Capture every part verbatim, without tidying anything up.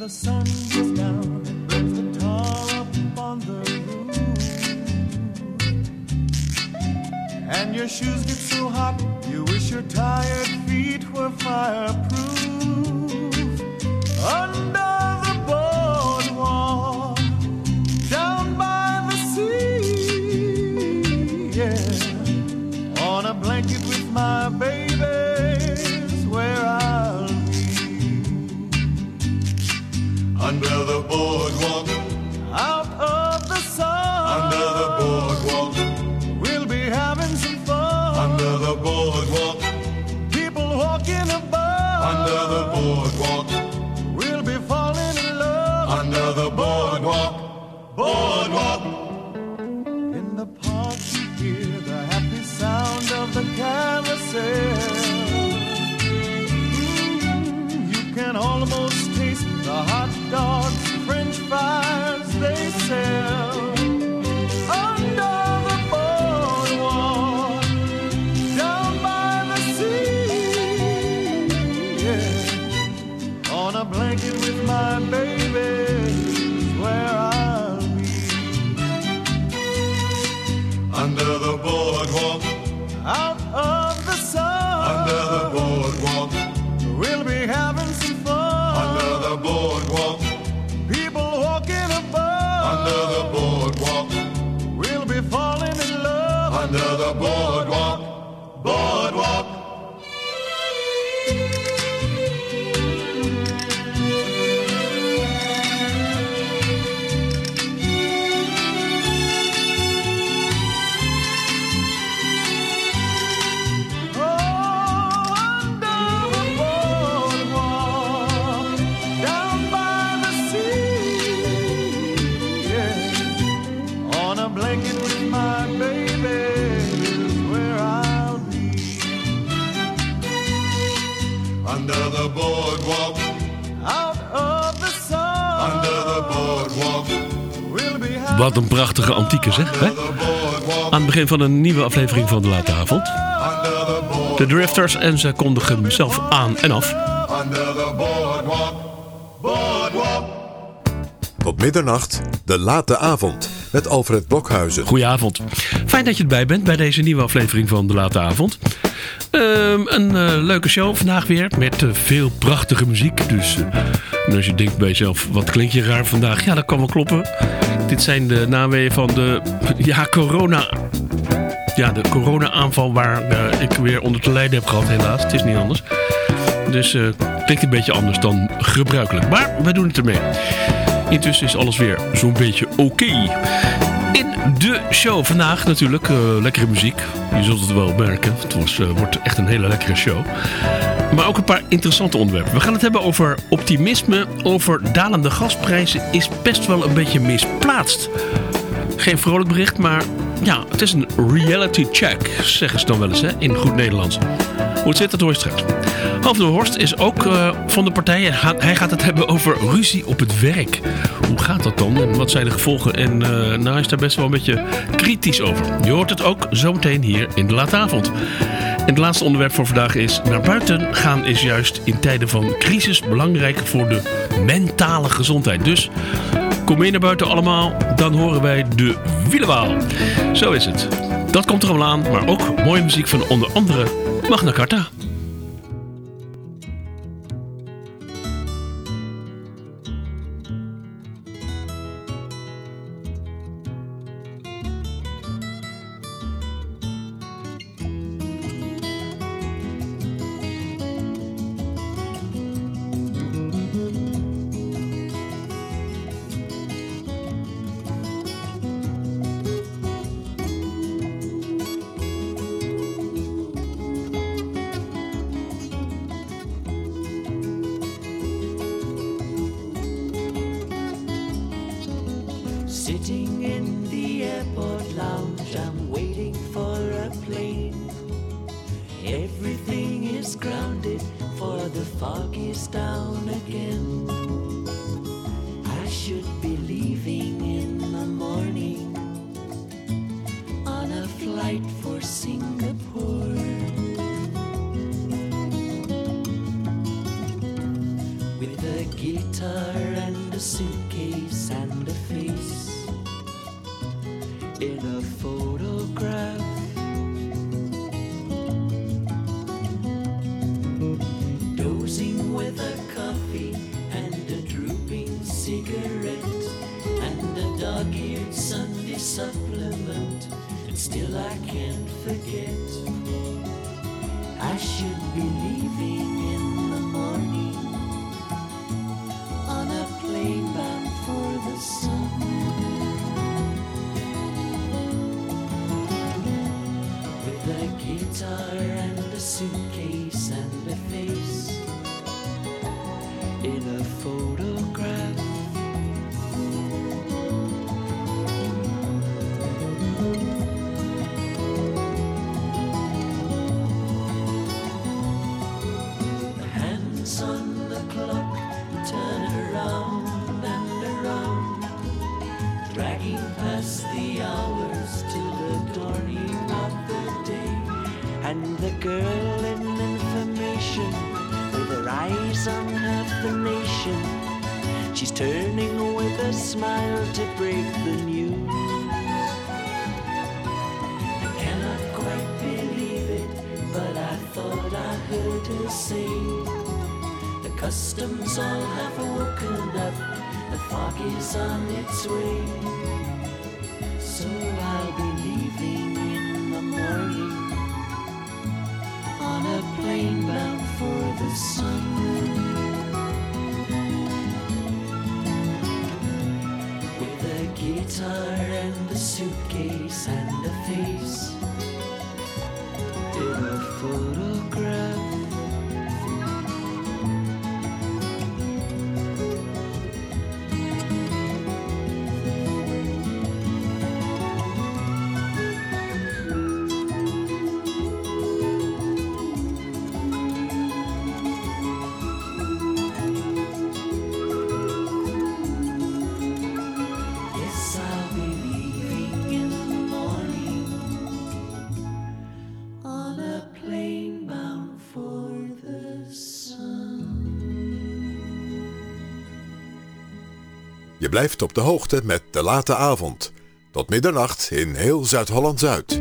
the sun goes down and burns the tar up on the roof, and your shoes get so hot you wish your tired feet were fireproof. Under the boardwalk, down by the sea, yeah, on a blanket with my baby's where I'll be. Under the boardwalk, out of the sun, under the boardwalk, we'll be having some fun. Under the boardwalk, people walking above. Under the boardwalk, we'll be falling in love. Under the boardwalk, boardwalk. In the park you hear the happy sound of the carousel. Mm, you can almost taste the hot dogs, French fries they sell. Under the boardwalk, down by the sea, yeah, on a blanket with my baby is where I'll be. Under the boardwalk, out of the sun, under the boardwalk, we'll be having some fun. Under the boardwalk, people walking above. Under the boardwalk, we'll be falling in love. Under the boardwalk, boardwalk. Under the boardwalk, out of the sun, under the boardwalk, we'll be having... Wat een prachtige antieke zeg, hè? Aan het begin van een nieuwe aflevering van De Late Avond. De Drifters, en ze kondigen hem zelf aan en af. Under the boardwalk, boardwalk. Tot middernacht, De Late Avond, met Alfred Blokhuizen. Goedenavond. Fijn dat je erbij bent bij deze nieuwe aflevering van De Late Avond. Um, een uh, leuke show vandaag weer, met uh, veel prachtige muziek. Dus uh, als je denkt bij jezelf, wat klinkt je raar vandaag? Ja, dat kan wel kloppen. Dit zijn de naweeën van de ja, corona... Ja, de corona-aanval waar uh, ik weer onder te lijden heb gehad, helaas. Het is niet anders. Dus uh, klinkt een beetje anders dan gebruikelijk. Maar we doen het ermee. Intussen is alles weer zo'n beetje oké. Okay. In de show vandaag natuurlijk uh, lekkere muziek. Je zult het wel merken. Het was, uh, wordt echt een hele lekkere show. Maar ook een paar interessante onderwerpen. We gaan het hebben over optimisme. Over dalende gasprijzen is best wel een beetje misplaatst. Geen vrolijk bericht, maar ja, het is een reality check, zeggen ze dan wel eens hè, in goed Nederlands. Hoe het zit, dat hoor je straks. Hans de Horst is ook uh, van de partij. Hij gaat het hebben over ruzie op het werk. Hoe gaat dat dan en wat zijn de gevolgen? En uh, nou, hij is daar best wel een beetje kritisch over. Je hoort het ook zometeen hier in De Late Avond. En het laatste onderwerp voor vandaag is: naar buiten gaan is juist in tijden van crisis belangrijk voor de mentale gezondheid. Dus kom mee naar buiten allemaal, dan horen wij de wielenwaal. Zo is het. Dat komt er allemaal aan, maar ook mooie muziek van onder andere Magna Carta. Sitting in the airport lounge, I'm waiting for a plane. Everything is grounded, for the fog is down again. I should be leaving in the morning on a flight for Singapore. With a guitar suitcase and a face in a photograph. Dozing with a coffee and a drooping cigarette and a dog-eared Sunday supplement, and still I can't forget. I should be leaving in the morning on a plane bound for the sun. With a guitar and a suitcase and a face in a photograph. The hands on the clock turn around and around, dragging past the hours to the dawning of the day. And the girl in information, with her eyes on half the nation, she's turning with a smile to break the news. I cannot quite believe it, but I thought I heard her say, the customs all have woken up, the fog is on its way. So I'll be leaving in the morning on a plane bound for the sun. With a guitar and a suitcase and a face in a photograph. Je blijft op de hoogte met De Late Avond. Tot middernacht in heel Zuid-Holland-Zuid.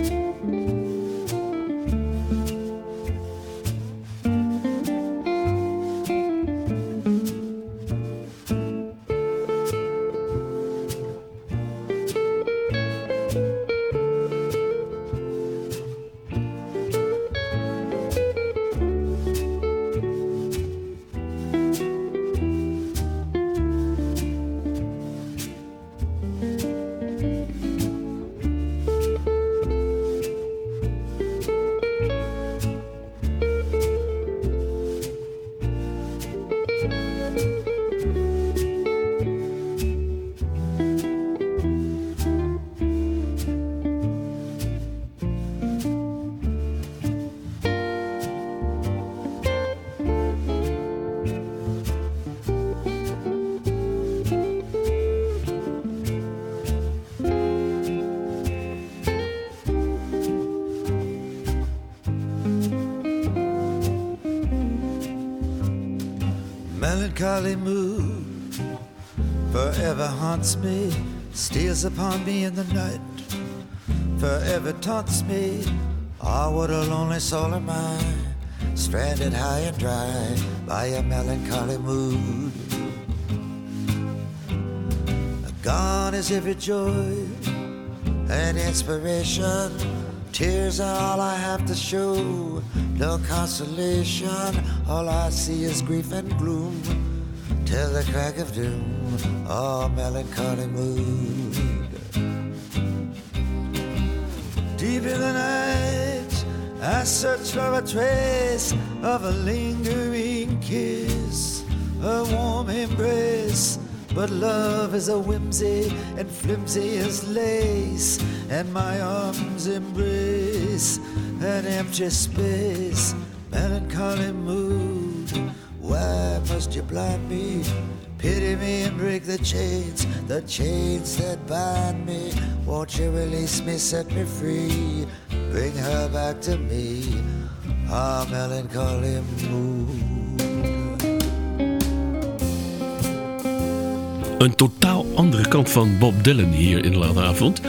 Melancholy mood forever haunts me, steals upon me in the night, forever taunts me. Ah, what a lonely soul am I, stranded high and dry by a melancholy mood. Gone is every joy and inspiration, tears are all I have to show, no consolation, all I see is grief and gloom, till the crack of doom, oh melancholy mood. Deep in the night, I search for a trace of a lingering kiss, a warm embrace, but love is a whimsy and flimsy as lace, and my arms embrace an empty space. Melancholy mood, why must you blind me? Pity me and break the chains, the chains that bind me. Won't you release me, set me free, bring her back to me, ah, melancholy mood. een totaal andere kant van Bob Dylan hier in de late avond.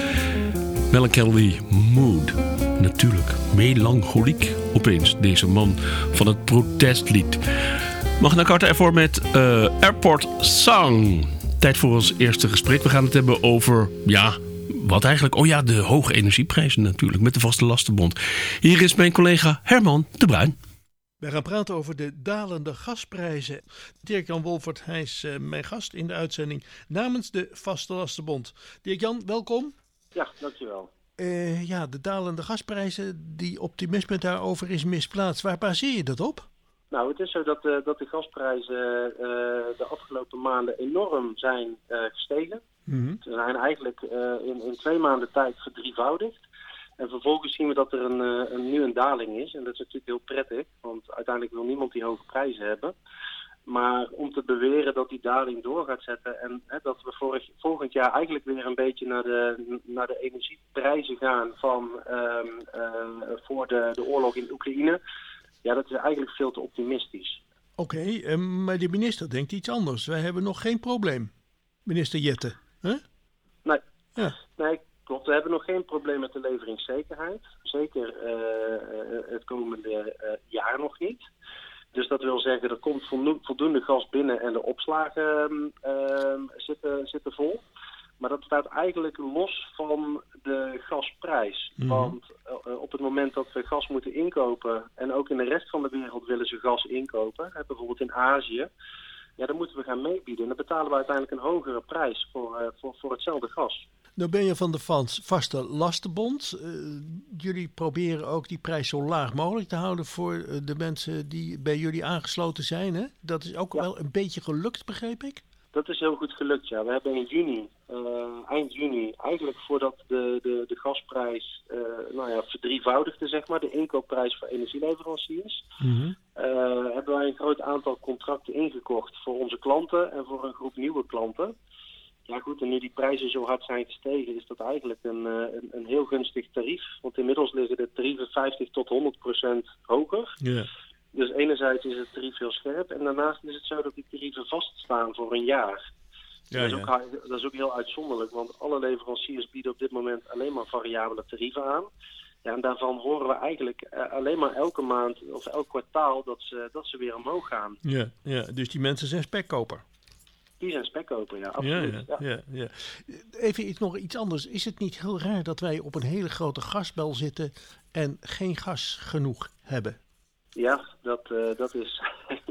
Melancholy Mood. Natuurlijk, melancholiek opeens, deze man van het protestlied. Magna Carta ervoor met uh, Airport Song. Tijd voor ons eerste gesprek. We gaan het hebben over, ja, wat eigenlijk? Oh ja, de hoge energieprijzen natuurlijk, met de Vaste Lastenbond. Hier is mijn collega Herman de Bruin. We gaan praten over de dalende gasprijzen. Dirk-Jan Wolfert, hij is uh, mijn gast in de uitzending namens de Vaste Lastenbond. Dirk-Jan, welkom. Ja, dankjewel. Uh, ja, de dalende gasprijzen, die optimisme daarover is misplaatst. Waar baseer je dat op? Nou, het is zo dat, uh, dat de gasprijzen uh, de afgelopen maanden enorm zijn uh, gestegen. Mm-hmm. Ze zijn eigenlijk uh, in, in twee maanden tijd verdrievoudigd. En vervolgens zien we dat er een, uh, een, nu een daling is. En dat is natuurlijk heel prettig, want uiteindelijk wil niemand die hoge prijzen hebben. Maar om te beweren dat die daling door gaat zetten en hè, dat we vorig, volgend jaar eigenlijk weer een beetje naar de, naar de energieprijzen gaan van um, uh, voor de, de oorlog in Oekraïne. Ja, dat is eigenlijk veel te optimistisch. Oké, okay, uh, maar de minister denkt iets anders. Wij hebben nog geen probleem, minister Jette. Huh? Nee. Ja. Nee, klopt. We hebben nog geen probleem met de leveringszekerheid. Zeker uh, het komende uh, jaar nog niet. Dus dat wil zeggen, er komt voldoende gas binnen en de opslagen uh, zitten, zitten vol. Maar dat staat eigenlijk los van de gasprijs. Mm-hmm. Want uh, op het moment dat we gas moeten inkopen, en ook in de rest van de wereld willen ze gas inkopen, hè, bijvoorbeeld in Azië, ja, dan moeten we gaan meebieden. En dan betalen we uiteindelijk een hogere prijs voor, uh, voor, voor hetzelfde gas. Nou ben je van de Vaste Lastenbond. Uh, jullie proberen ook die prijs zo laag mogelijk te houden voor uh, de mensen die bij jullie aangesloten zijn. Hè? Dat is ook ja. wel een beetje gelukt, begreep ik? Dat is heel goed gelukt, ja. We hebben in juni, uh, eind juni, eigenlijk voordat de, de, de gasprijs uh, nou ja, verdrievoudigde, zeg maar, de inkoopprijs voor energieleveranciers, mm-hmm. uh, hebben wij een groot aantal contracten ingekocht voor onze klanten en voor een groep nieuwe klanten. Ja goed, en nu die prijzen zo hard zijn gestegen, is dat eigenlijk een, een, een heel gunstig tarief. Want inmiddels liggen de tarieven vijftig tot honderd procent hoger. Yeah. Dus enerzijds is het tarief heel scherp en daarnaast is het zo dat die tarieven vaststaan voor een jaar. Ja, dat, is ja. ook, dat is ook heel uitzonderlijk, want alle leveranciers bieden op dit moment alleen maar variabele tarieven aan. Ja, en daarvan horen we eigenlijk uh, alleen maar elke maand of elk kwartaal dat ze, dat ze weer omhoog gaan. Ja, ja, dus die mensen zijn spekkoper. Die zijn spekkoper, ja, absoluut. Ja, ja, ja. Ja, ja. Even iets, nog iets anders. Is het niet heel raar dat wij op een hele grote gasbel zitten en geen gas genoeg hebben? Ja, dat, uh, dat, is,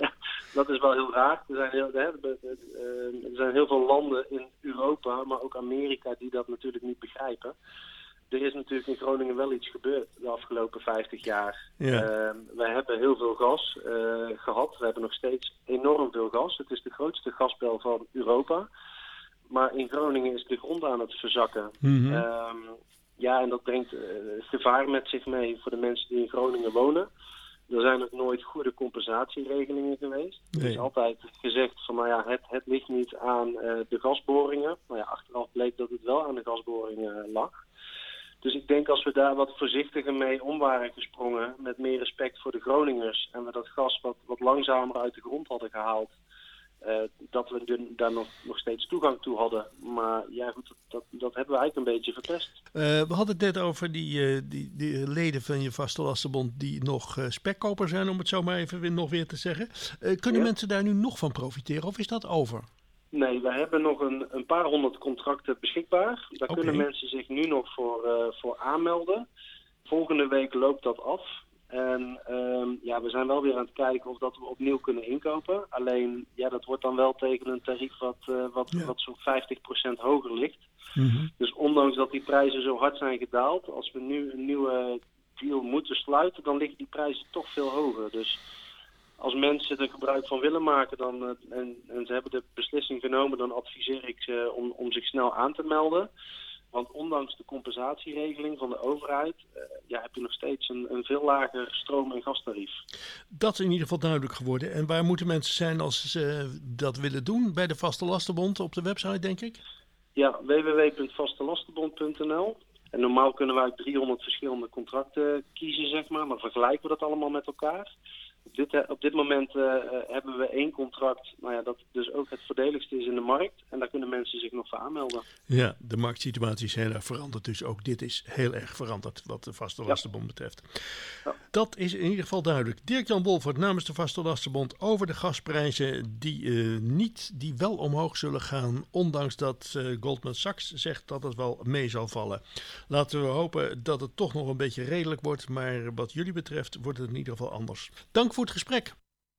dat is wel heel raar. Er zijn heel, er zijn heel veel landen in Europa, maar ook Amerika, die dat natuurlijk niet begrijpen. Er is natuurlijk in Groningen wel iets gebeurd de afgelopen vijftig jaar. Ja. Uh, wij hebben heel veel gas uh, gehad. We hebben nog steeds enorm veel gas. Het is de grootste gasbel van Europa. Maar in Groningen is de grond aan het verzakken. Mm-hmm. Um, ja, en dat brengt uh, gevaar met zich mee voor de mensen die in Groningen wonen. Er zijn ook nooit goede compensatieregelingen geweest. Nee. Er is altijd gezegd van, nou ja, het, het ligt niet aan uh, de gasboringen. Nou ja, achteraf bleek dat het wel aan de gasboringen lag. Dus ik denk als we daar wat voorzichtiger mee om waren gesprongen, met meer respect voor de Groningers, en we dat gas wat, wat langzamer uit de grond hadden gehaald, uh, dat we de, daar nog, nog steeds toegang toe hadden. Maar ja goed, dat, dat, dat hebben we eigenlijk een beetje verpest. Uh, we hadden het net over die, uh, die, die leden van je Vaste Lastenbond die nog uh, spekkoper zijn, om het zo maar even weer, nog weer te zeggen. Uh, kunnen ja. mensen daar nu nog van profiteren of is dat over? Nee, we hebben nog een, een paar honderd contracten beschikbaar. Daar okay. kunnen mensen zich nu nog voor, uh, voor aanmelden. Volgende week loopt dat af. En um, ja, we zijn wel weer aan het kijken of dat we opnieuw kunnen inkopen. Alleen, ja, dat wordt dan wel tegen een tarief wat, uh, wat, ja. wat zo'n vijftig procent hoger ligt. Mm-hmm. Dus ondanks dat die prijzen zo hard zijn gedaald, als we nu een nieuwe deal moeten sluiten, dan liggen die prijzen toch veel hoger. Dus als mensen er gebruik van willen maken dan, uh, en, en ze hebben de beslissing genomen, dan adviseer ik ze om, om zich snel aan te melden. Want ondanks de compensatieregeling van de overheid uh, ja, heb je nog steeds een, een veel lager stroom- en gastarief. Dat is in ieder geval duidelijk geworden. En waar moeten mensen zijn als ze dat willen doen? Bij de Vaste Lastenbond op de website, denk ik? Ja, w w w punt vastelastenbond punt n l. En normaal kunnen we uit driehonderd verschillende contracten kiezen, zeg maar. Maar vergelijken we dat allemaal met elkaar. Op dit, op dit moment uh, hebben we één contract, nou ja, dat dus ook het voordeligste is in de markt. En daar kunnen mensen zich nog voor aanmelden. Ja, de marktsituatie is heel erg veranderd. Dus ook dit is heel erg veranderd wat de Vaste Lastenbond betreft. Ja. Dat is in ieder geval duidelijk. Dirk-Jan Wolfert namens de Vaste Lastenbond over de gasprijzen die, uh, niet, die wel omhoog zullen gaan. Ondanks dat uh, Goldman Sachs zegt dat het wel mee zal vallen. Laten we hopen dat het toch nog een beetje redelijk wordt. Maar wat jullie betreft wordt het in ieder geval anders. Dank voor het gesprek.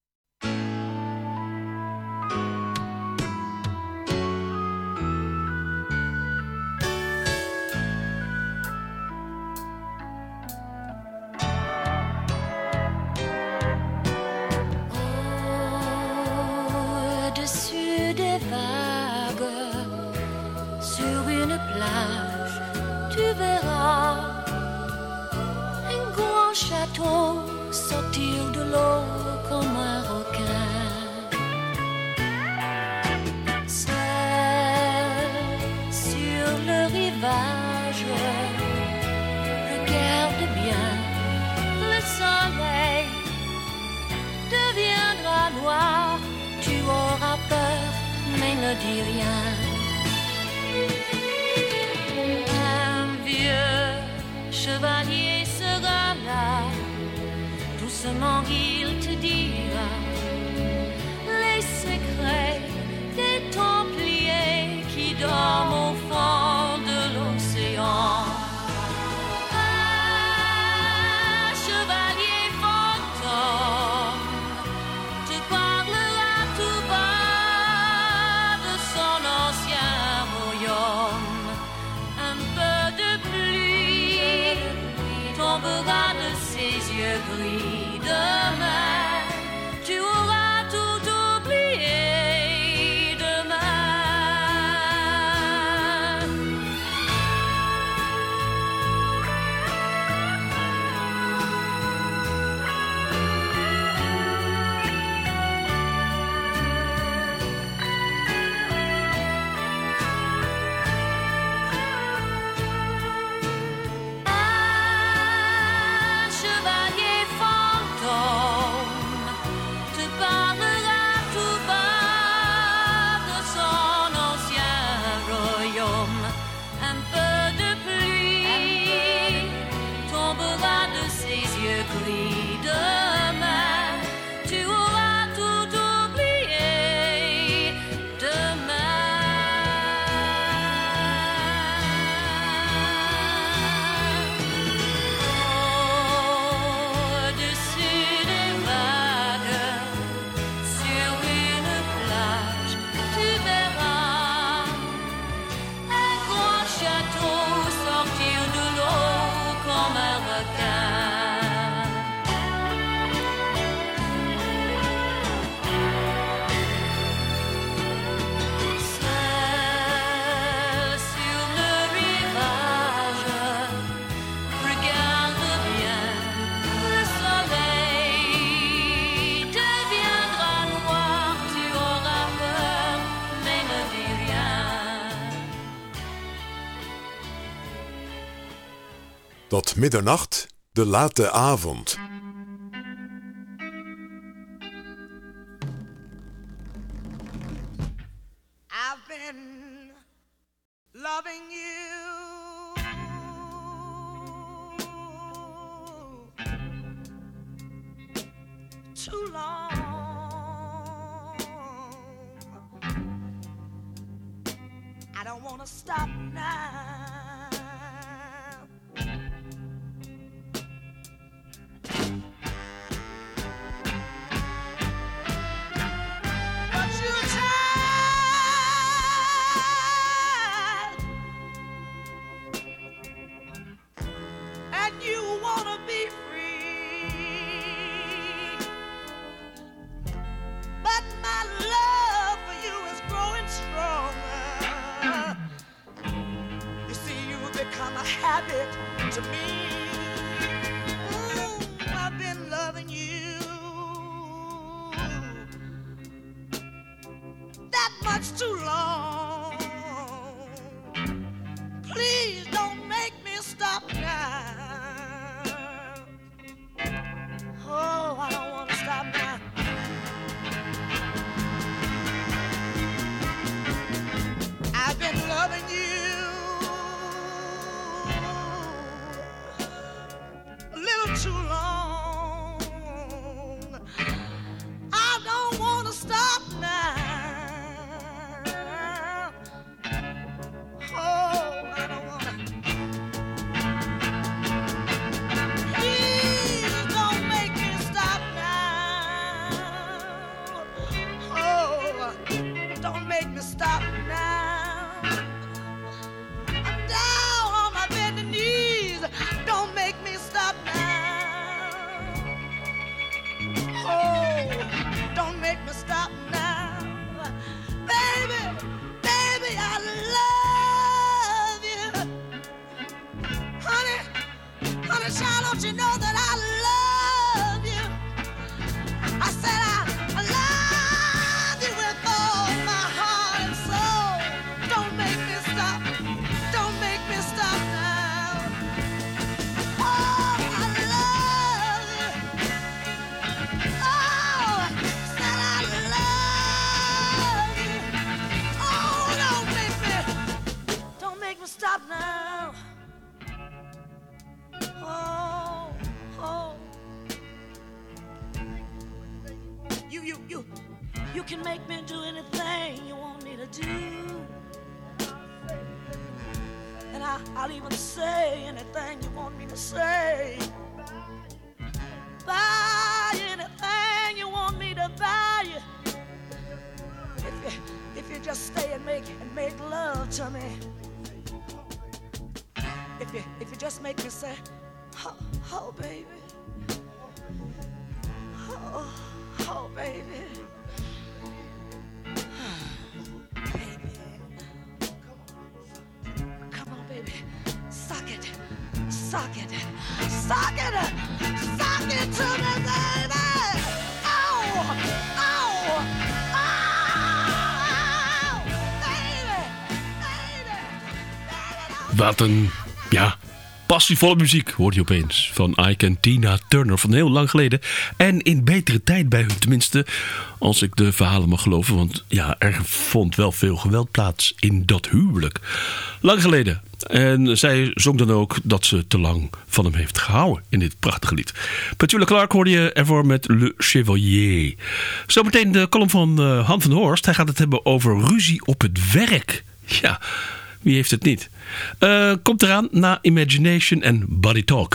Au-dessus des vagues, sur une plage, tu verras un grand château sortir de l'eau comme un requin. Seul sur le rivage, regarde bien, le soleil deviendra noir. Tu auras peur, mais ne dis rien. Un vieux chevalier sera là. Doucement il te dira les secrets des Templiers qui dorment au fond de l'océan. Un chevalier fantôme te parlera tout bas de son ancien royaume. Un peu de pluie tombera de ses yeux gris. Demain, tu auras tout oublié. Demain. Un chevalier fantôme te parlera tout bas de son ancien royaume. Un peu de pluie tombera de ses yeux gris. Demain, tu auras tout oublié. Au-dessus des vagues, sur une plage, tu verras un grand château sortir de l'eau comme un requin. Seul sur le rivage, regarde bien, le soleil deviendra noir. Tu auras peur, mais ne dis rien. Tot middernacht, de late avond. I've been loving you too long. I don't want to stop now. But you tried, and you wanna be free. But my love for you is growing stronger. You see, you've become a habit to me. Mm, I've been loving you that much too long. Please don't make me stop now. Oh, I don't want to stop too long. I don't want to stop now. Oh, I don't want to. Please don't make me stop now. Oh, don't make me stop now. I'm down on my bended knees. Don't make me stop now. Oh, don't make me stop now. Baby, baby, I love you. Honey, honey, child, don't you know that I love you? I said I, I love you with all my heart and soul. Don't make me stop. Don't make me stop now. Oh, I love you. Oh, said I love you. Oh, don't make me, don't make me stop now. Oh, oh. You, you, you, you can make me do anything you want me to do. And I, I'll even say anything you want me to say. Buy anything you want me to buy you. If you, if you just stay and make and make love to me. If you, if you just make me say, oh, oh baby, oh, oh baby. Come on, baby. Suck it. Suck it. Suck it. Suck it to me, baby. Oh, oh, oh, baby, baby, baby. Wat een, ja, passievolle muziek hoort je opeens. Van Ike en Tina Turner van heel lang geleden. En in betere tijd bij hun, tenminste. Als ik de verhalen mag geloven. Want ja, er vond wel veel geweld plaats in dat huwelijk. Lang geleden. En zij zong dan ook dat ze te lang van hem heeft gehouden in dit prachtige lied. Petula Clark hoorde je ervoor met Le Chevalier. Zometeen de column van uh, Han van Horst. Hij gaat het hebben over ruzie op het werk. Ja, wie heeft het niet? Uh, komt eraan na Imagination en Body Talk.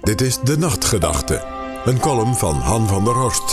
Dit is De Nachtgedachte, een column van Han van der Horst.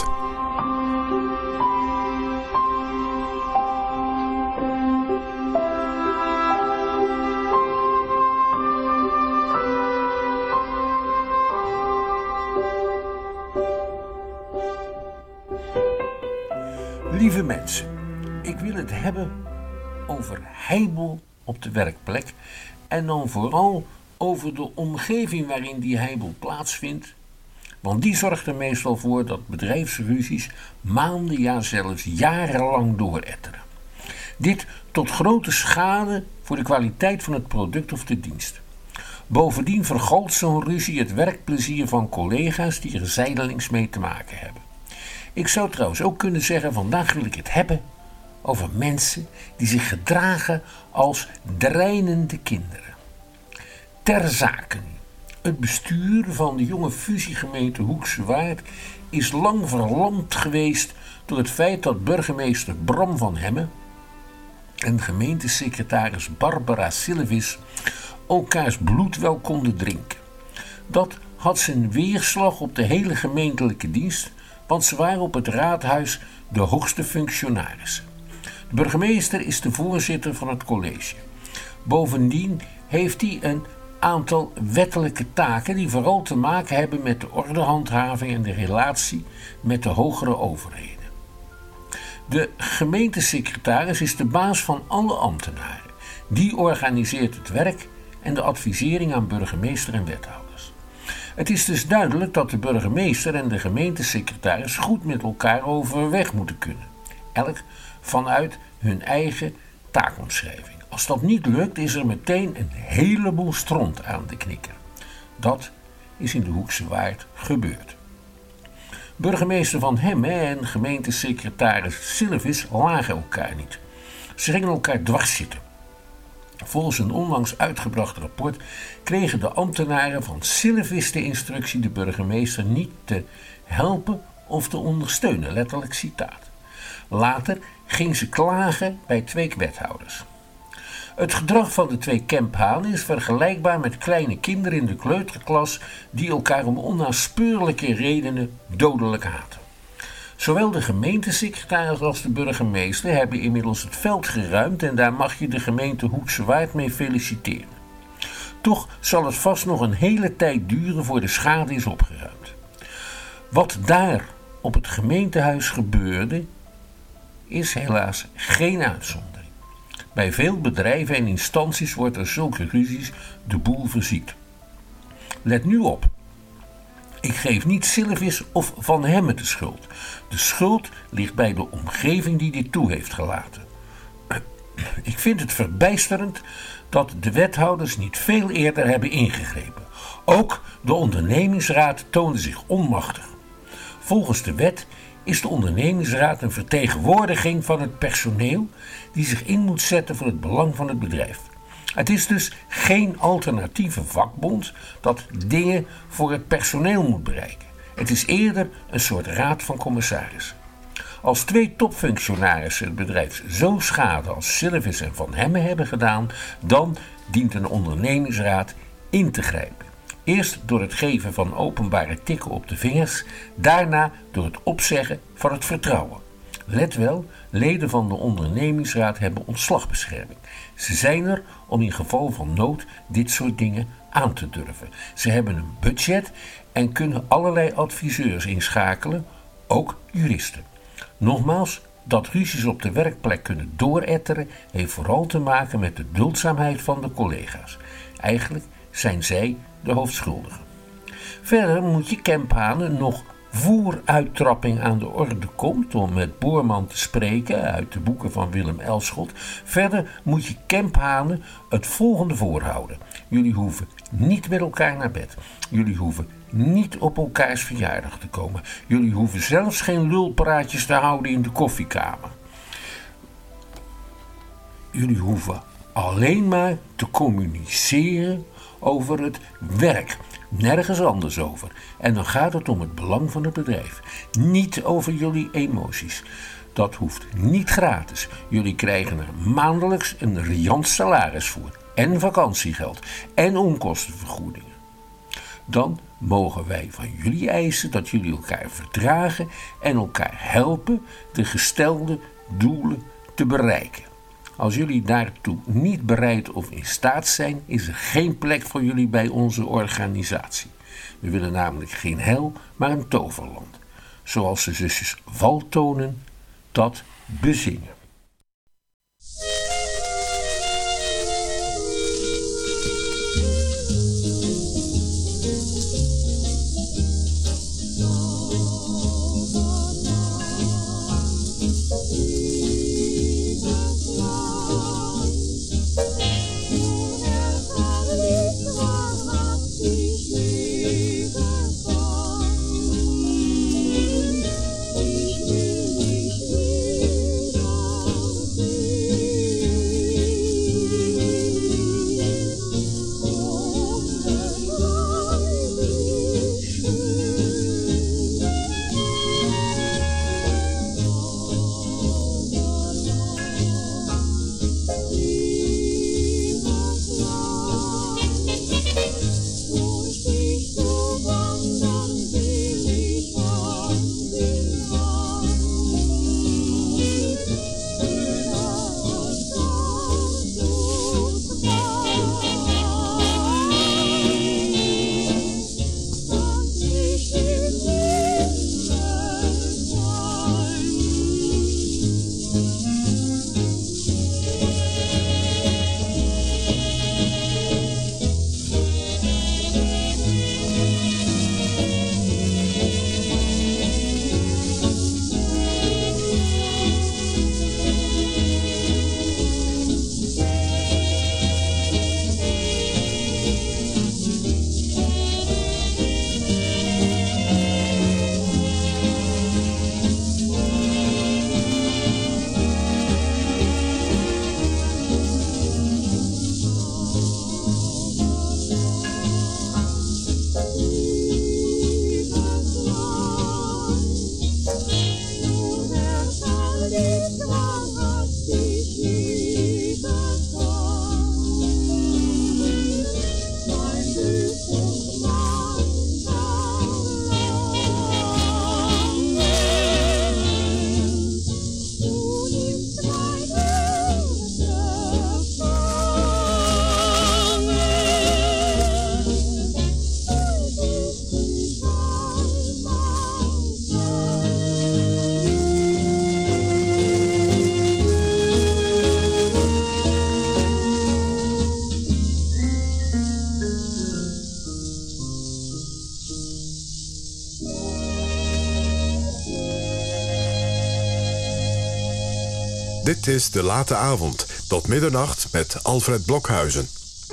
Lieve mensen, ik wil het hebben over heibel op de werkplek en dan vooral over de omgeving waarin die heibel plaatsvindt, want die zorgt er meestal voor dat bedrijfsruzies maanden, ja zelfs jarenlang dooretteren. Dit tot grote schade voor de kwaliteit van het product of de dienst. Bovendien vergalt zo'n ruzie het werkplezier van collega's die er zijdelings mee te maken hebben. Ik zou trouwens ook kunnen zeggen, vandaag wil ik het hebben over mensen die zich gedragen als dreinende kinderen. Ter zake nu. Het bestuur van de jonge fusiegemeente Hoekse Waard is lang verlamd geweest door het feit dat burgemeester Bram van Hemmen en gemeentesecretaris Barbara Sillevis elkaars bloed wel konden drinken. Dat had zijn weerslag op de hele gemeentelijke dienst, want ze waren op het raadhuis de hoogste functionarissen. De burgemeester is de voorzitter van het college. Bovendien heeft hij een aantal wettelijke taken die vooral te maken hebben met de ordehandhaving en de relatie met de hogere overheden. De gemeentesecretaris is de baas van alle ambtenaren. Die organiseert het werk en de advisering aan burgemeester en wethouders. Het is dus duidelijk dat de burgemeester en de gemeentesecretaris goed met elkaar overweg moeten kunnen. Elk vanuit hun eigen taakomschrijving. Als dat niet lukt, is er meteen een heleboel stront aan de knikker. Dat is in de Hoekse Waard gebeurd. Burgemeester Van Hemmen en gemeentesecretaris Sillevis lagen elkaar niet. Ze gingen elkaar dwars zitten. Volgens een onlangs uitgebracht rapport kregen de ambtenaren van Sillevis de instructie de burgemeester niet te helpen of te ondersteunen, letterlijk citaat. Later ging ze klagen bij twee wethouders. Het gedrag van de twee Kemphanen is vergelijkbaar met kleine kinderen in de kleuterklas die elkaar om onnaspeurlijke redenen dodelijk haten. Zowel de gemeentesecretaris als de burgemeester hebben inmiddels het veld geruimd en daar mag je de gemeente Hoekse Waard mee feliciteren. Toch zal het vast nog een hele tijd duren voor de schade is opgeruimd. Wat daar op het gemeentehuis gebeurde, is helaas geen uitzondering. Bij veel bedrijven en instanties wordt er zulke ruzies de boel verziekt. Let nu op. Ik geef niet Sillevis of Van Hemmen de schuld. De schuld ligt bij de omgeving die dit toe heeft gelaten. Ik vind het verbijsterend dat de wethouders niet veel eerder hebben ingegrepen. Ook de ondernemingsraad toonde zich onmachtig. Volgens de wet is de ondernemingsraad een vertegenwoordiging van het personeel die zich in moet zetten voor het belang van het bedrijf. Het is dus geen alternatieve vakbond dat dingen voor het personeel moet bereiken. Het is eerder een soort raad van commissarissen. Als twee topfunctionarissen het bedrijf zo schade als Sillevis en Van Hemmen hebben gedaan, dan dient een ondernemingsraad in te grijpen. Eerst door het geven van openbare tikken op de vingers, daarna door het opzeggen van het vertrouwen. Let wel, leden van de ondernemingsraad hebben ontslagbescherming. Ze zijn er om in geval van nood dit soort dingen aan te durven. Ze hebben een budget en kunnen allerlei adviseurs inschakelen, ook juristen. Nogmaals, dat ruzies op de werkplek kunnen dooretteren heeft vooral te maken met de duldzaamheid van de collega's. Eigenlijk zijn zij de hoofdschuldigen. Verder moet je Kemphanen nog voor uittrapping aan de orde komt, om met Boorman te spreken uit de boeken van Willem Elschot. Verder moet je Kemphanen het volgende voorhouden. Jullie hoeven niet met elkaar naar bed. Jullie hoeven niet op elkaars verjaardag te komen. Jullie hoeven zelfs geen lulpraatjes te houden in de koffiekamer. Jullie hoeven alleen maar te communiceren over het werk. Nergens anders over. En dan gaat het om het belang van het bedrijf. Niet over jullie emoties. Dat hoeft niet gratis. Jullie krijgen er maandelijks een riant salaris voor. En vakantiegeld. En onkostenvergoedingen. dan mogen wij van jullie eisen dat jullie elkaar verdragen en elkaar helpen de gestelde doelen te bereiken. Als jullie daartoe niet bereid of in staat zijn, is er geen plek voor jullie bij onze organisatie. We willen namelijk geen hel, maar een toverland. Zoals de zusjes Valtonen dat bezingen. Dit is De Late Avond, tot middernacht met Alfred Blokhuizen.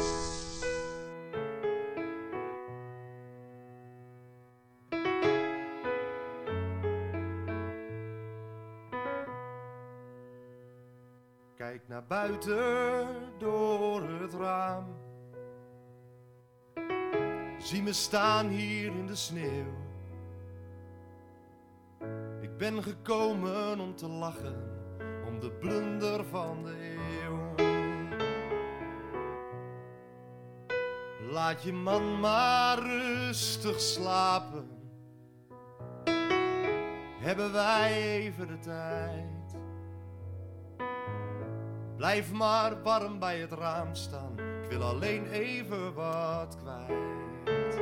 Kijk naar buiten door het raam. Zie me staan hier in de sneeuw. Ik ben gekomen om te lachen, om de blunder van de eeuw. Laat je man maar rustig slapen. Hebben wij even de tijd. Blijf maar warm bij het raam staan. Ik wil alleen even wat kwijt.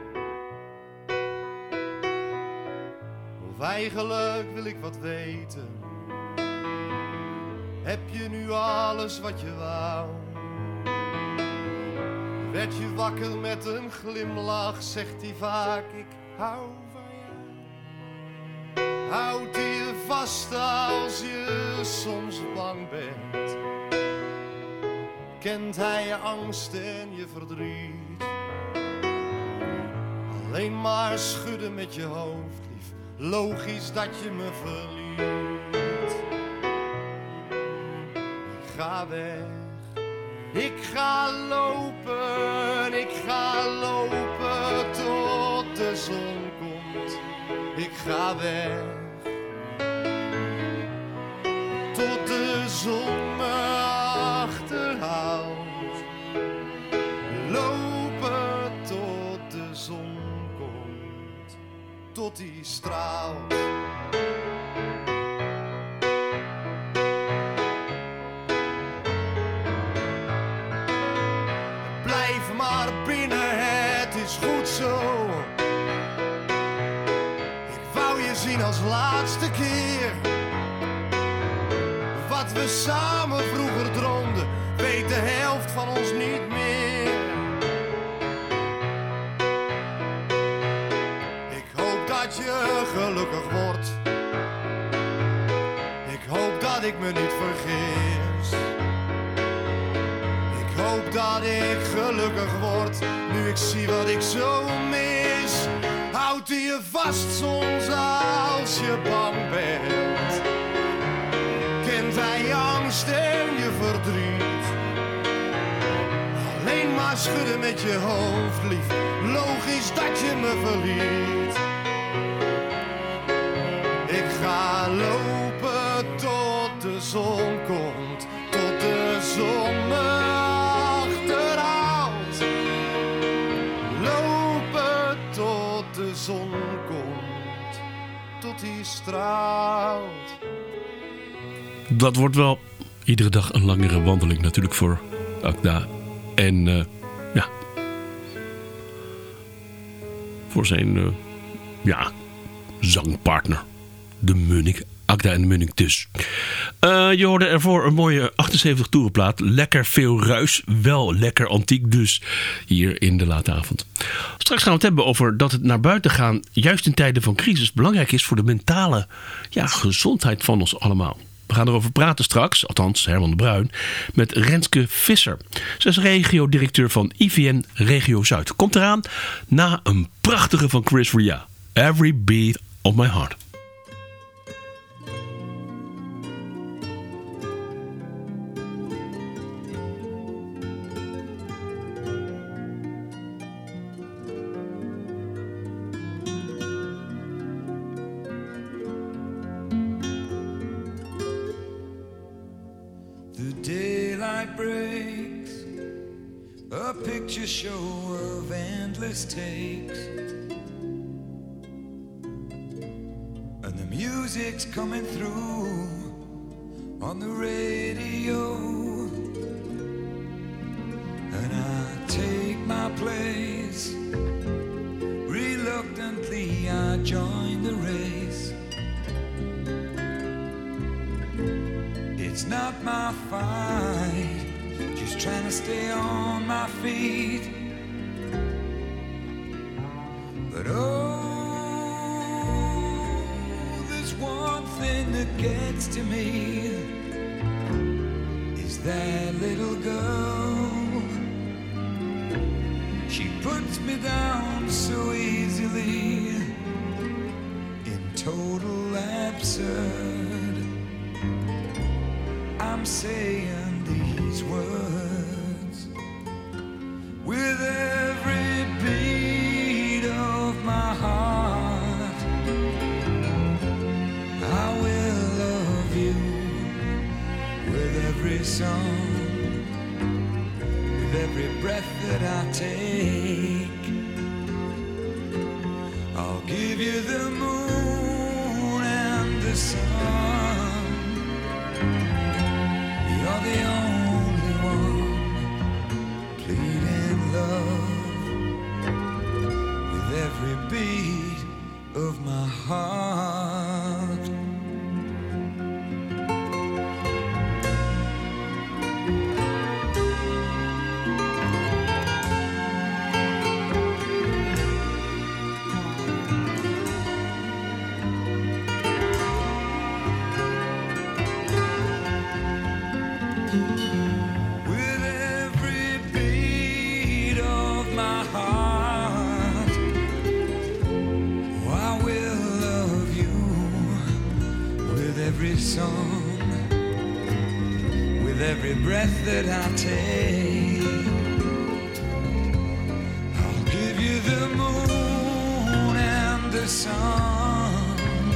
Of eigenlijk wil ik wat weten. Heb je nu alles wat je wou? Werd je wakker met een glimlach, zegt hij vaak ik hou van jou. Houdt hij je vast als je soms bang bent? Kent hij je angst en je verdriet? Alleen maar schudden met je hoofd, lief. Logisch dat je me verliet. Ik ga weg. Ik ga lopen, ik ga lopen tot de zon komt. Ik ga weg, tot de zon me achterhaalt. Lopen tot de zon tot die straalt. Blijf maar binnen, het is goed zo. Ik wou je zien als laatste keer. Wat we samen vroeger droomden, weet de helft van ons niet meer. Ik hoop dat je gelukkig wordt. Ik hoop dat ik me niet vergis. Ik hoop dat ik gelukkig word, nu ik zie wat ik zo mis. Houd je vast soms als je bang bent. Kent hij je angst en je verdriet. Alleen maar schudden met je hoofd, lief. Logisch dat je me verliet. Ik ga lopen tot de zon komt, tot de zon me achterhaalt. Lopen tot de zon komt, tot die straalt. Dat wordt wel iedere dag een langere wandeling natuurlijk voor Agda. En uh, ja, voor zijn uh, ja, zangpartner, de Munnik. Agda en de Munnik dus. Uh, je hoorde ervoor een mooie achtenzeventig toerenplaat. Lekker veel ruis, wel lekker antiek dus. Hier in de late avond. Straks gaan we het hebben over dat het naar buiten gaan, juist in tijden van crisis, belangrijk is voor de mentale ja, gezondheid van ons allemaal. We gaan erover praten straks, althans Herman de Bruin, met Renske Visser. Zij is regio-directeur van I V N Regio Zuid. Komt eraan na een prachtige van Chris Ria. Every Beat of My Heart. Breaks, a picture show of endless takes, and the music's coming through on the radio, and I take my place, reluctantly I join the race. It's not my fight, just trying to stay on my feet. But oh, there's one thing that gets to me, is that little girl. She puts me down so easily, in total absurd. I'm saying these words with every beat of my heart. I will love you with every song, with every breath that I take. I'll give you the moon and the sun. You're the only one pleading love with every beat of my heart. Song with every breath that I take. I'll give you the moon and the sun.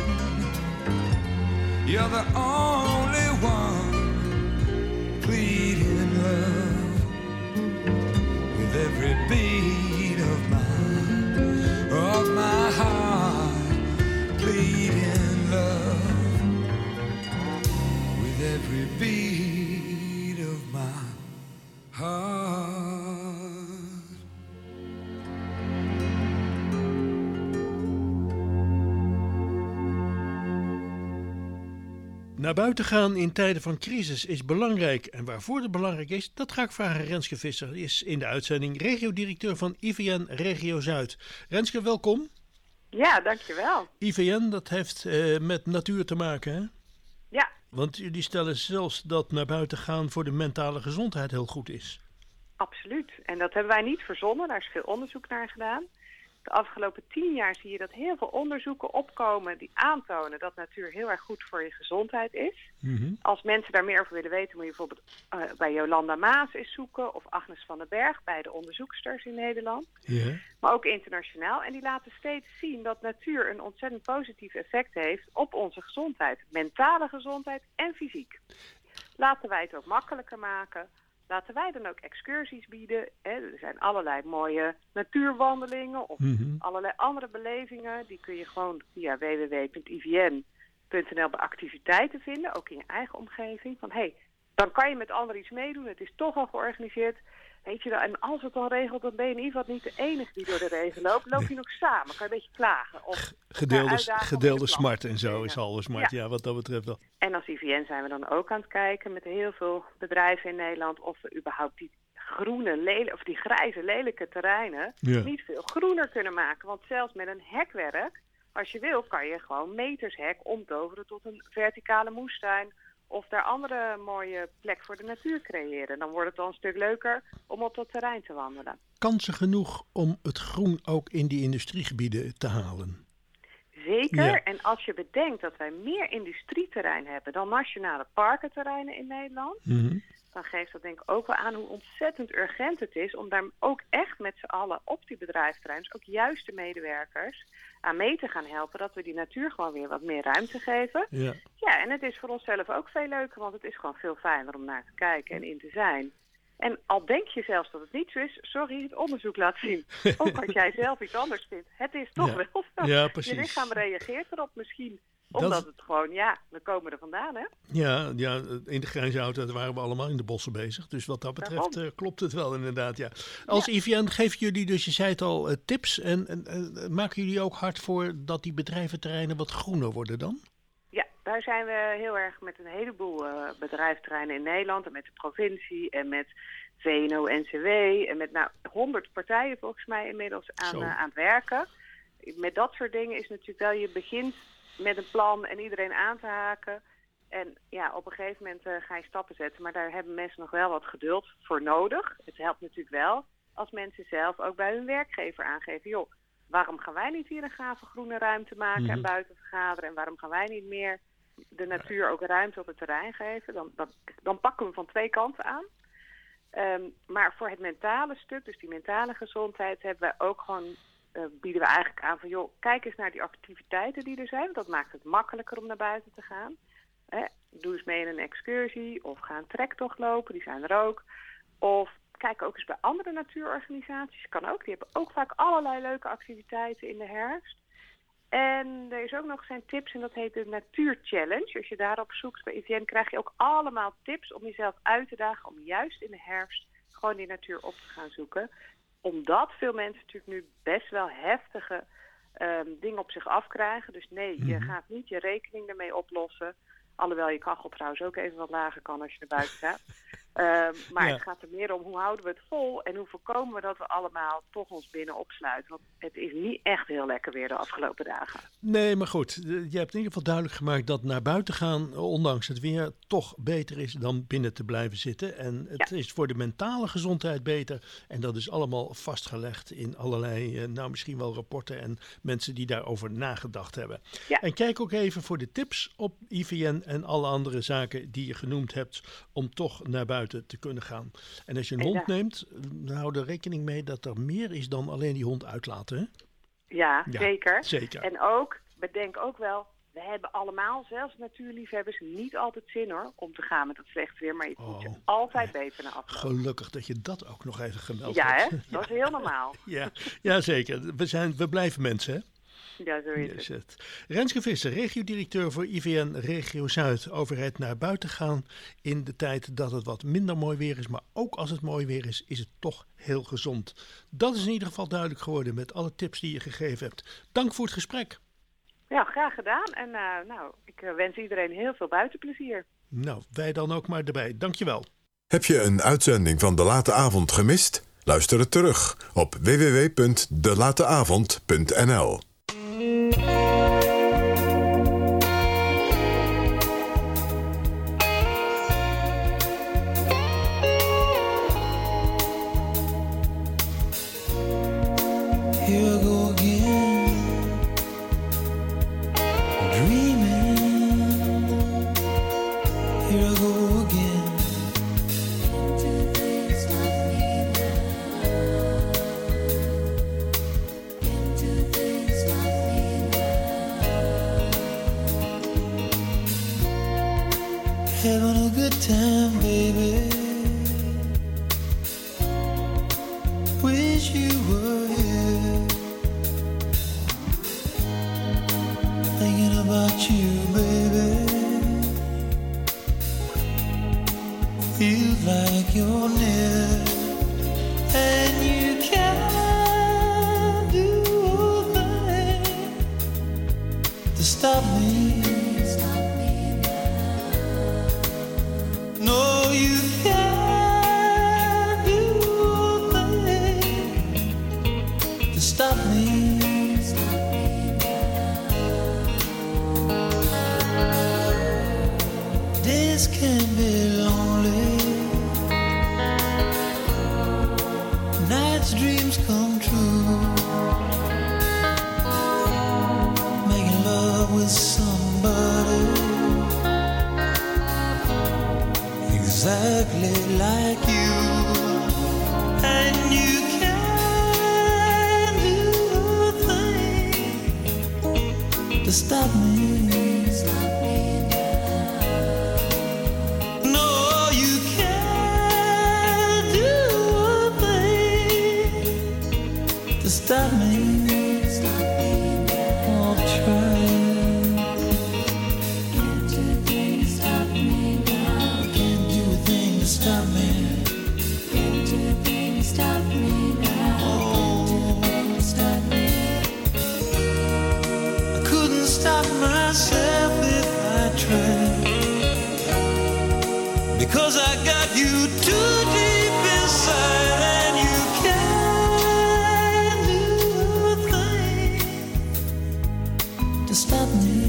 You're the only one pleading love with every beat of my of my heart. every beat of my heart. Naar buiten gaan in tijden van crisis is belangrijk. En waarvoor het belangrijk is, dat ga ik vragen. Renske Visser is in de uitzending regiodirecteur van I V N Regio Zuid. Renske, welkom. Ja, dankjewel. I V N, dat heeft uh, met natuur te maken, hè? Ja. Want jullie stellen zelfs dat naar buiten gaan voor de mentale gezondheid heel goed is. Absoluut. En dat hebben wij niet verzonnen. Daar is veel onderzoek naar gedaan. De afgelopen tien jaar zie je dat heel veel onderzoeken opkomen die aantonen dat natuur heel erg goed voor je gezondheid is. Mm-hmm. Als mensen daar meer over willen weten, moet je bijvoorbeeld uh, bij Jolanda Maas eens zoeken of Agnes van den Berg, bij de onderzoeksters in Nederland. Yeah. Maar ook internationaal. En die laten steeds zien dat natuur een ontzettend positief effect heeft op onze gezondheid. Mentale gezondheid en fysiek. Laten wij het ook makkelijker maken. Laten wij dan ook excursies bieden. Hè. Er zijn allerlei mooie natuurwandelingen of mm-hmm. allerlei andere belevingen. Die kun je gewoon via w w w punt i v n punt n l bij activiteiten vinden, ook in je eigen omgeving. Van hé, hey, dan kan je met anderen iets meedoen. Het is toch al georganiseerd. Weet je wel, en als het dan regelt, dan ben je in ieder geval niet de enige die door de regen loopt. Loop je nog samen, kan je een beetje klagen. Of gedeelde gedeelde smart en zo is alles smart, ja. ja, wat dat betreft wel. En als I V N zijn we dan ook aan het kijken met heel veel bedrijven in Nederland of we überhaupt die groene, lelijke, of die grijze, lelijke terreinen ja. niet veel groener kunnen maken. Want zelfs met een hekwerk, als je wil, kan je gewoon meters hek omtoveren tot een verticale moestuin. Of daar andere mooie plek voor de natuur creëren. Dan wordt het al een stuk leuker om op dat terrein te wandelen. Kansen genoeg om het groen ook in die industriegebieden te halen? Zeker. Ja. En als je bedenkt dat wij meer industrieterrein hebben dan nationale parkenterreinen in Nederland. Mm-hmm. Dan geeft dat denk ik ook wel aan hoe ontzettend urgent het is om daar ook echt met z'n allen op die bedrijfsterreinen, ook juist de medewerkers, aan mee te gaan helpen, dat we die natuur gewoon weer wat meer ruimte geven. Ja. Ja, en het is voor onszelf ook veel leuker, want het is gewoon veel fijner om naar te kijken en in te zijn. En al denk je zelfs dat het niet zo is, sorry, het onderzoek laat zien. Ook als jij zelf iets anders vindt. Het is toch ja. wel zo. Ja, precies. Je lichaam reageert erop misschien. Omdat dat... het gewoon, ja, we komen er vandaan, hè? Ja, ja, in de grijze auto waren we allemaal in de bossen bezig. Dus wat dat betreft uh, klopt het wel inderdaad, ja. Als ja. I V N geven jullie dus, je zei het al, uh, tips. En, en uh, maken jullie ook hard voor dat die bedrijventerreinen wat groener worden dan? Ja, daar zijn we heel erg met een heleboel uh, bedrijventerreinen in Nederland. En met de provincie en met V N O N C W. En met nou honderd partijen volgens mij inmiddels aan, uh, aan het werken. Met dat soort dingen is natuurlijk wel, je begint met een plan en iedereen aan te haken. En ja, op een gegeven moment uh, ga je stappen zetten. Maar daar hebben mensen nog wel wat geduld voor nodig. Het helpt natuurlijk wel als mensen zelf ook bij hun werkgever aangeven, joh, waarom gaan wij niet hier een gave groene ruimte maken mm-hmm. en buiten vergaderen? En waarom gaan wij niet meer de natuur ook ruimte op het terrein geven? Dan, dan, dan pakken we van twee kanten aan. Um, maar voor het mentale stuk, dus die mentale gezondheid, hebben wij ook gewoon, uh, bieden we eigenlijk aan van, joh, kijk eens naar die activiteiten die er zijn. Dat maakt het makkelijker om naar buiten te gaan. Hè? Doe eens mee in een excursie of ga een trektocht lopen, die zijn er ook. Of kijk ook eens bij andere natuurorganisaties, kan ook. Die hebben ook vaak allerlei leuke activiteiten in de herfst. En er is ook nog zijn tips en dat heet de Natuur Challenge. Als je daarop zoekt bij I V N krijg je ook allemaal tips om jezelf uit te dagen om juist in de herfst gewoon die natuur op te gaan zoeken. Omdat veel mensen natuurlijk nu best wel heftige um, dingen op zich afkrijgen. Dus nee, mm-hmm. je gaat niet je rekening ermee oplossen. Alhoewel je kachel trouwens ook even wat lager kan als je naar buiten gaat. Uh, maar ja. Het gaat er meer om hoe houden we het vol en hoe voorkomen we dat we allemaal toch ons binnen opsluiten. Want het is niet echt heel lekker weer de afgelopen dagen. Nee, maar goed. Je hebt in ieder geval duidelijk gemaakt dat naar buiten gaan, ondanks het weer, toch beter is dan binnen te blijven zitten. En het ja. is voor de mentale gezondheid beter. En dat is allemaal vastgelegd in allerlei, nou misschien wel rapporten en mensen die daarover nagedacht hebben. Ja. En kijk ook even voor de tips op I V N en alle andere zaken die je genoemd hebt om toch naar buiten te kunnen gaan. En als je een hond ja. neemt, hou er rekening mee dat er meer is dan alleen die hond uitlaten. Hè? Ja, ja, zeker. zeker. En ook, bedenk ook wel, we hebben allemaal, zelfs natuurliefhebbers, niet altijd zin hoor, om te gaan met het slecht weer. Maar je voelt oh, je altijd nee. beter na afloop. Gelukkig dat je dat ook nog even gemeld ja, hebt. Ja, dat is heel normaal. ja, ja, zeker. We, zijn, we blijven mensen, hè? Ja, zo is Is het. het. Renske Visser, regiodirecteur voor I V N Regio Zuid. Over het naar buiten gaan in de tijd dat het wat minder mooi weer is. Maar ook als het mooi weer is, is het toch heel gezond. Dat is in ieder geval duidelijk geworden met alle tips die je gegeven hebt. Dank voor het gesprek. Ja, graag gedaan. En uh, nou, ik uh, wens iedereen heel veel buitenplezier. Nou, wij dan ook maar erbij. Dankjewel. Heb je een uitzending van De Late Avond gemist? Luister het terug op w w w punt de late avond punt n l. Here I go again, dreaming. Here I go again. Into things like me now. Into things like me now. Having a good time, baby. Wish you were here. Thinking about you, baby. Feels like you're near. And you can't do a thing to stop me. No, you can't do a thing to stop me. This can be lonely. Night's dreams come true. Making love with somebody exactly like you. And you can't do a thing to stop me. No, you can't do a thing to stop me. I'll try. Can't do a thing to stop me now. Can't do a thing to stop me. Can't do a thing to stop me now. Can't do a thing to stop me. I couldn't stop myself if I tried. Because I got you too deep inside. And you can't do a thing to stop me.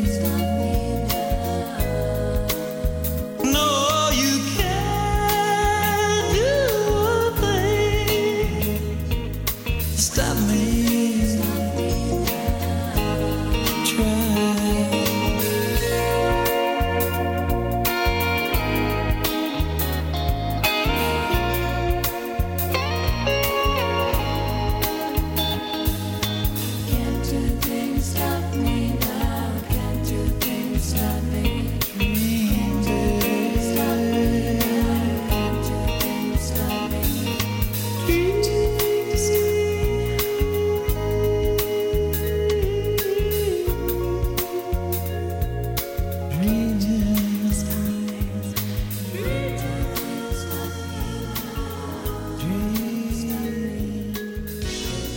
No, you can't do a thing to stop me. Try. Can't do things stop me now. Can't do things stop me. Dreams stop me now. Can't do things stop me. Dreams Dreams stop me. Dreams stop me. Dreams stop me.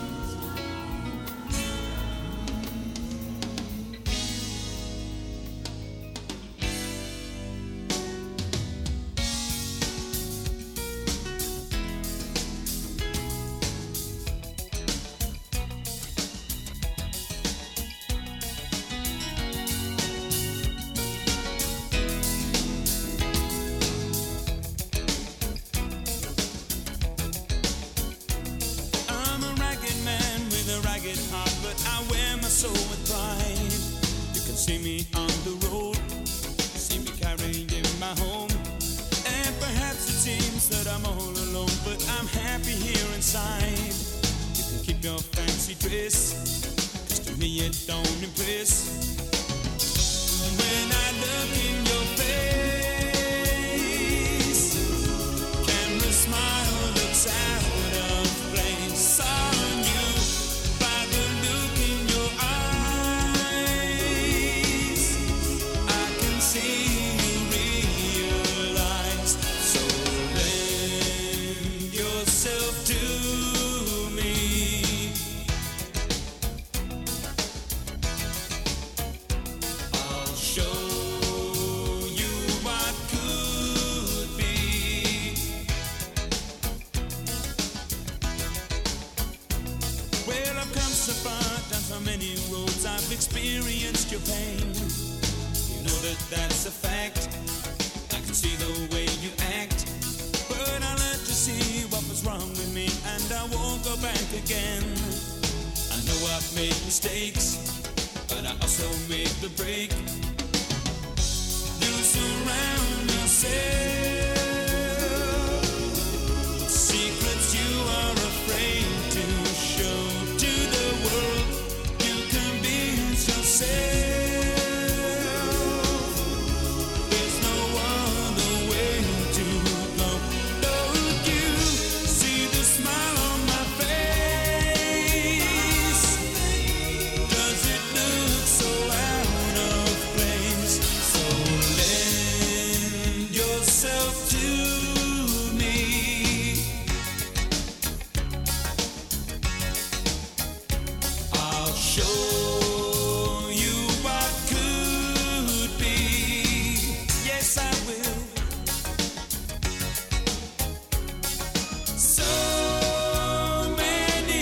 I'm a ragged man with a ragged heart, but I wear my soul with pride. You can see me on the road, see me carrying my home. And perhaps it seems that I'm all alone, but I'm happy here inside. You can keep your fancy dress, 'cause to me it don't impress. When I look in your face, camera smile looks out of place on you. By the look in your experienced your pain. You know that that's a fact. I can see the way you act. But I learned to see what was wrong with me, and I won't go back again. I know I've made mistakes, but I also made the break. You surround yourself with secrets you are afraid to show to the world. You convince yourself there's no other way to go. Don't you see the smile on my face? Does it look so out of place? So lend yourself to me. I'll show you what could be. Yes, I will. So many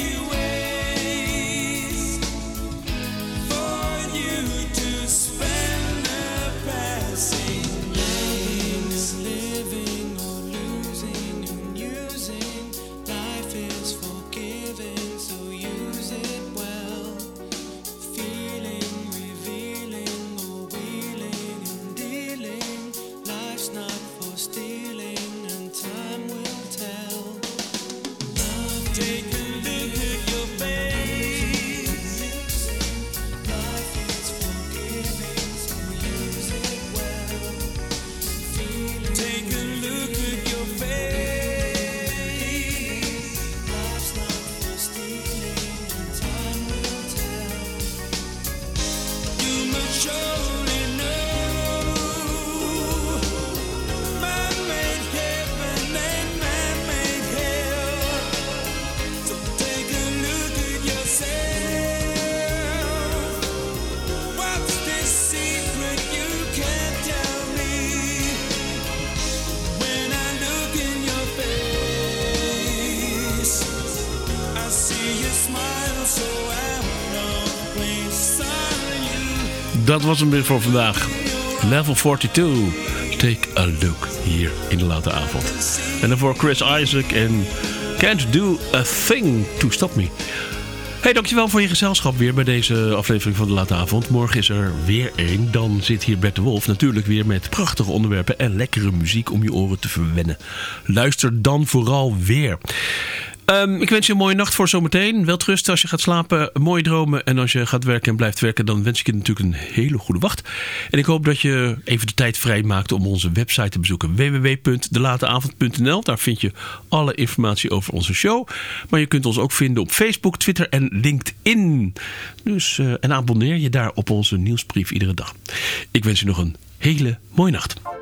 ways for you to spend the passing days. Living or losing and using. Life is forgiving, so use it well. Feeling, revealing, or wheeling and dealing. Life's not for stealing, and time will tell. Take a look at your face. Life is forgiving, so use it well. Take a look at your face. Life's not for stealing, and time will tell. You must surely know man-made heaven and man-made hell. So take a look at yourself. What's this secret you can't tell me? When I look in your face, I see you smile so out of place. Are you? Dat was hem weer voor vandaag. Level forty-two. Take a look hier in de late avond. En daarvoor Chris Isaac en Can't Do a Thing to Stop Me. Hey, dankjewel voor je gezelschap weer bij deze aflevering van de late avond. Morgen is er weer één. Dan zit hier Bert de Wolf natuurlijk weer met prachtige onderwerpen en lekkere muziek om je oren te verwennen. Luister dan vooral weer. Um, ik wens je een mooie nacht voor zometeen. Welterusten als je gaat slapen, mooie dromen. En als je gaat werken en blijft werken, dan wens ik je natuurlijk een hele goede wacht. En ik hoop dat je even de tijd vrij maakt om onze website te bezoeken. w w w punt de late avond punt n l. Daar vind je alle informatie over onze show. Maar je kunt ons ook vinden op Facebook, Twitter en LinkedIn. Dus, uh, en abonneer je daar op onze nieuwsbrief iedere dag. Ik wens je nog een hele mooie nacht.